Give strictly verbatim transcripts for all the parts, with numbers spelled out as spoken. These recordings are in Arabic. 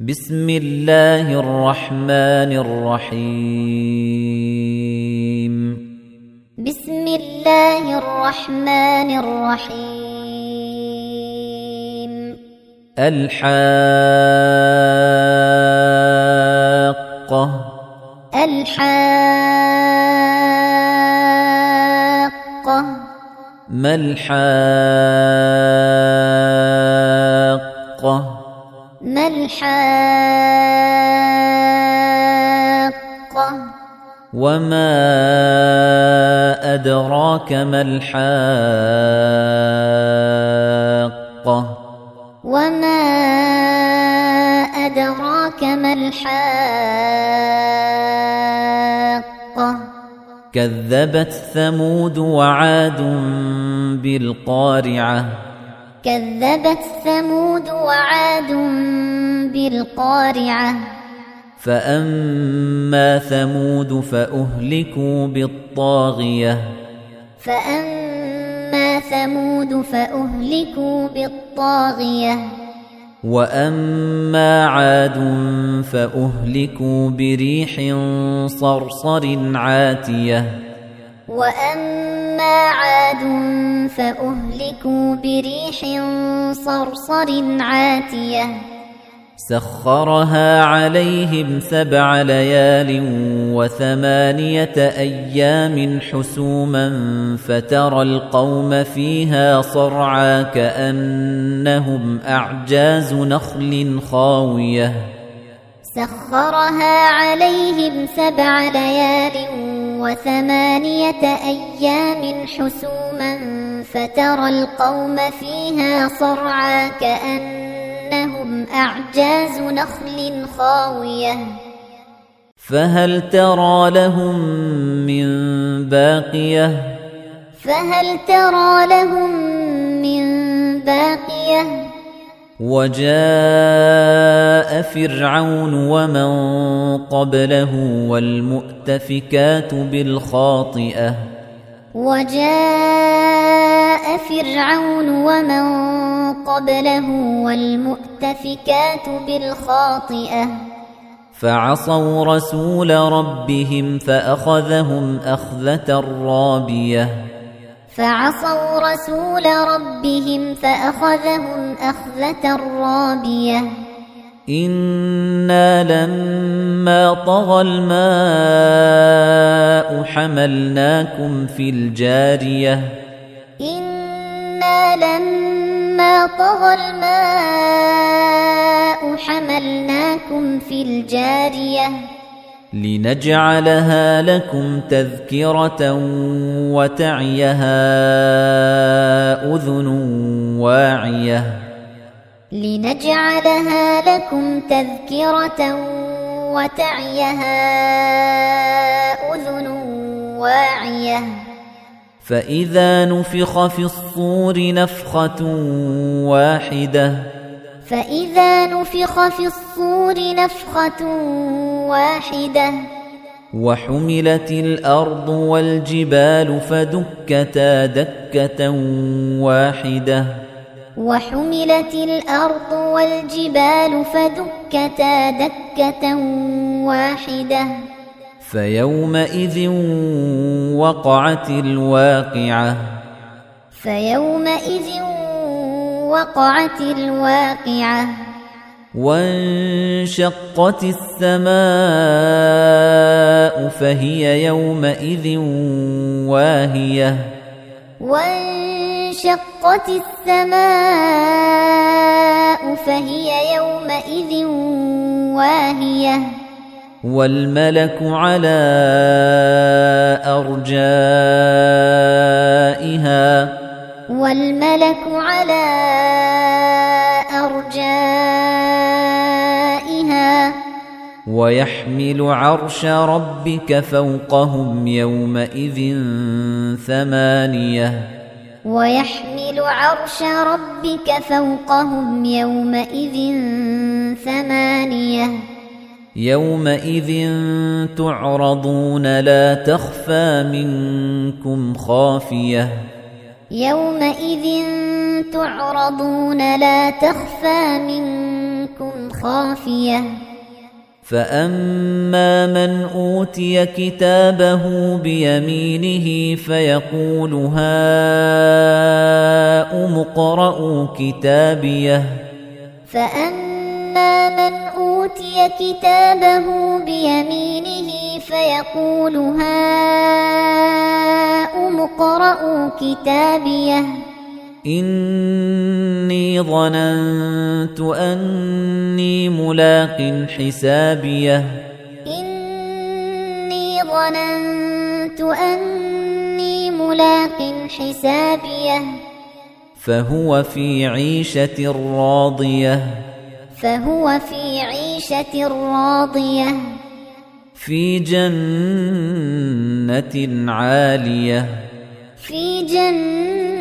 بسم الله الرحمن الرحيم بسم الله الرحمن الرحيم الحاقة الحاقة ما الحاقة ما الحاقة وما أدراك ما الحاقة وما أدراك ما الحاقة كذبت ثمود وعاد بالقارعة كذبت ثمود وعاد بالقارعة فأما ثمود فأهلكوا بالطاغية فأما ثمود فأهلكوا بالطاغية وأما عاد فأهلكوا بريح صرصر عاتية وأما عاد فأهلكوا بريح صرصر عاتية سخرها عليهم سبع ليال وثمانية أيام حسوما فترى القوم فيها صرعى كأنهم أعجاز نخل خاوية سخرها عليهم سبع ليال وثمانية أيام حسوما فترى القوم فيها صرعى كأنهم أعجاز نخل خاوية فهل ترى لهم من باقية فهل ترى لهم من باقية وجاء فرعون ومن قبله والمؤتفكات بالخاطئة وجاء فرعون ومن قبله والمؤتفكات بالخاطئة فعصوا رسول ربهم فأخذهم أخذة رابية فعصوا رسول ربهم فأخذهم أخذة رابية إنا لما طغى الماء حملناكم في الجارية إنا لما طغى الماء حملناكم في الجارية لنجعلها لكم تذكرة وتعيها أذن واعية لنجعلها لكم تذكرة وتعيها أذن واعية فإذا نفخ في الصور نفخة واحدة فإذا نفخ في الصور نفخة واحدة وحملت الأرض والجبال فدكتا دكة واحدة وحملت الأرض والجبال فدكتا دكة واحدة فيومئذ وقعت الواقعة فيومئذ وقعت الواقعة وانشقت السماء فهي يومئذ واهية وانشقت السماء فهي يومئذ واهية والملك على أرجائها والملك على أرجائها ويحمل عرش ربك فوقهم يومئذ ثمانية ويحمل عرش ربك فوقهم يومئذ ثمانية يومئذ تعرضون لا تخفى منكم خافية يومئذ تعرضون لا تخفى منكم منكم خافية فأما من أوتي كتابه بيمينه فيقول هاؤم اقرءوا كتابيه فأما من أوتي كتابه بيمينه فيقول هاؤم اقرءوا كتابيه إني ظننت أني ملاق حسابيه إني ظننت أني ملاق حسابيه فهو في عيشة راضية فهو في عيشة راضية في جنة عالية في جنة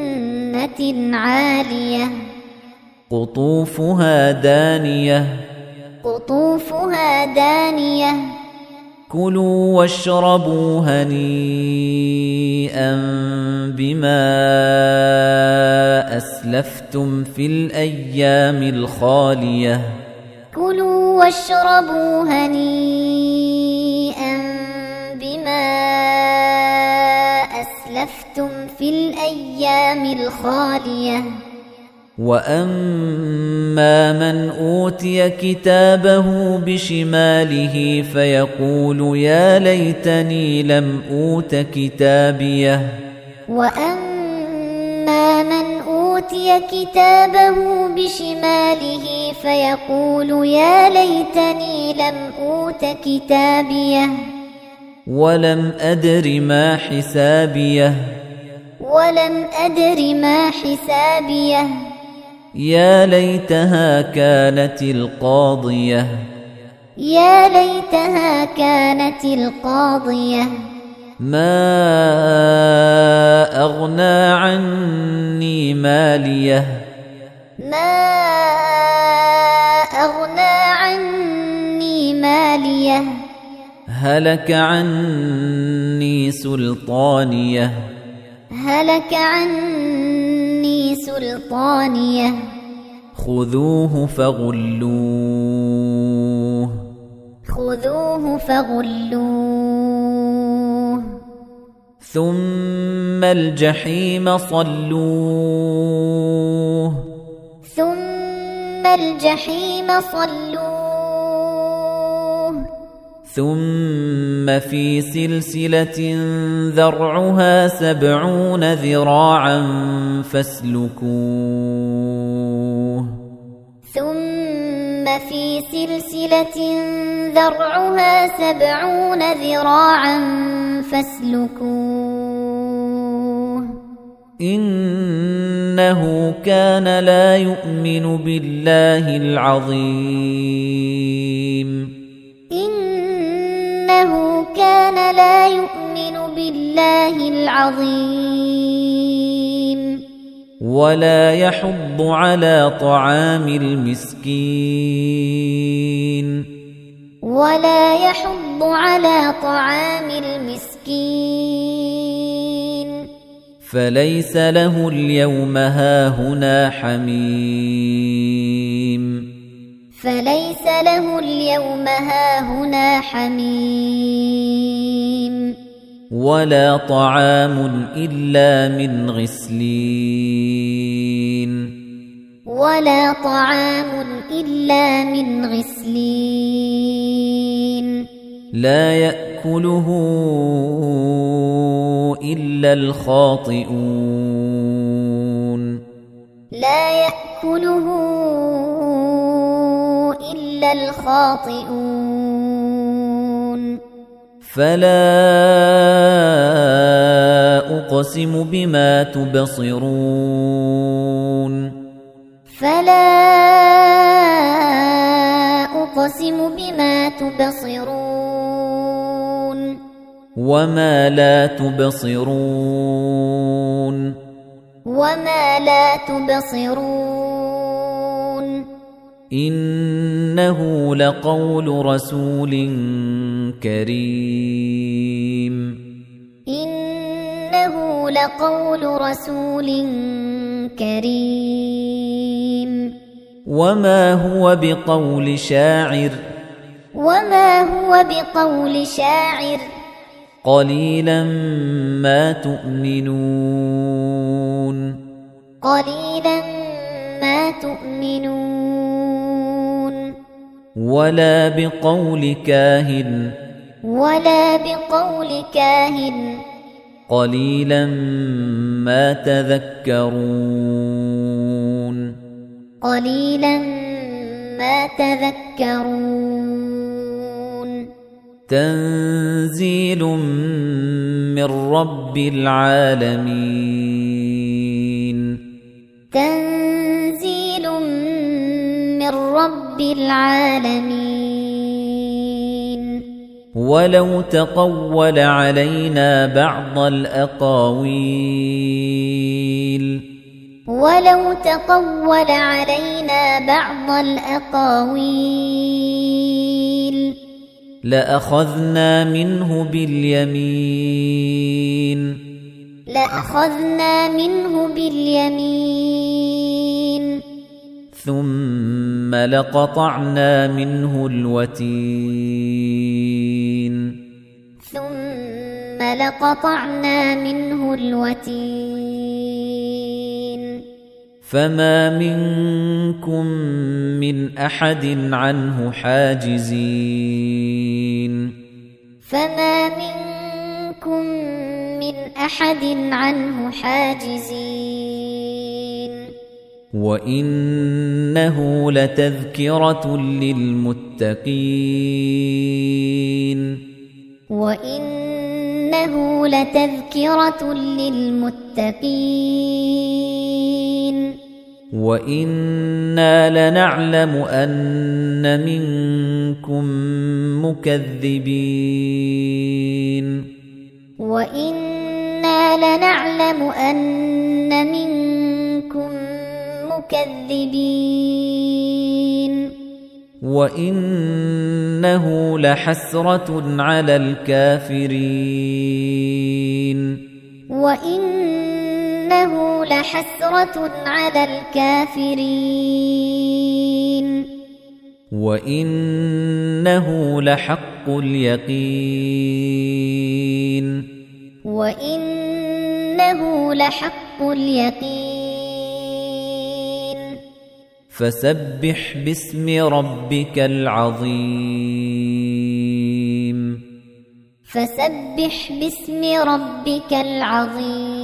عالية قطوفها دانية قطوفها دانية كلوا واشربوا هنيئا بما أسلفتم في الأيام الخالية كلوا واشربوا هنيئا بما أسلفتم في الأيام الخالية وأما من أوتي كتابه بشماله فيقول يا ليتني لم أوت كتابيه وأما من أوتي كتابه بشماله فيقول يا ليتني لم أوت كتابيه ولم أدر ما حسابيه ولم أدر ما حسابيه يا ليتها كانت القاضية يا ليتها كانت القاضية ما أغنى عني ماليه ما أغنى عني ماليه هلك عني سلطانيه هلك عني سلطانيه خذوه فغلوه خذوه فغلوه ثم الجحيم صلوه ثم الجحيم صلوه ثم في سلسلة ذرعها سبعون ذراعا فاسلكوه ثم في سلسلة ذرعها سبعون ذراعا فاسلكوه إنه كان لا يؤمن بالله العظيم إنه كان لا يؤمن بالله العظيم ولا يحض على طعام المسكين ولا يحض على طعام المسكين فليس له اليوم هاهنا حميم فليس له اليوم هاهنا حميم ولا طعام إلا من غسلين ولا طعام إلا من غسلين لا يأكله إلا الخاطئون لا يأكله إلا الخاطئون فلا أقسم بما تبصرون فلا أقسم بما تبصرون وما لا تبصرون وما لا تبصرون إنه لقول رسول كريم إنه لقول رسول كريم وما هو بقول شاعر وما هو بقول شاعر قليلا ما تؤمنون قليلا ما تؤمنون ولا بقول كاهن ولا بقول كاهن قليلا ما تذكرون قليلا ما تذكرون تنزيل من رب العالمين تنزيل من رب العالمين ولو تقول علينا بعض الأقاويل ولو تقول علينا بعض الأقاويل لأخذنا منه باليمين لأخذنا منه باليمين ثم لقطعنا منه الوتين ثم لقطعنا منه الوتين فما منكم من أحد عنه حاجزين فما منكم من أحد عنه حاجزين وإنه لتذكرة للمتقين وإنه لتذكرة للمتقين وإنا لنعلم أن منكم مكذبين وإنا لنعلم أن منكم مكذبين وإنه لحسرة على الكافرين وإنه لحسرة على الكافرين وإنه لحق اليقين وإنه لحق اليقين فسبح باسم ربك العظيم فسبح باسم ربك العظيم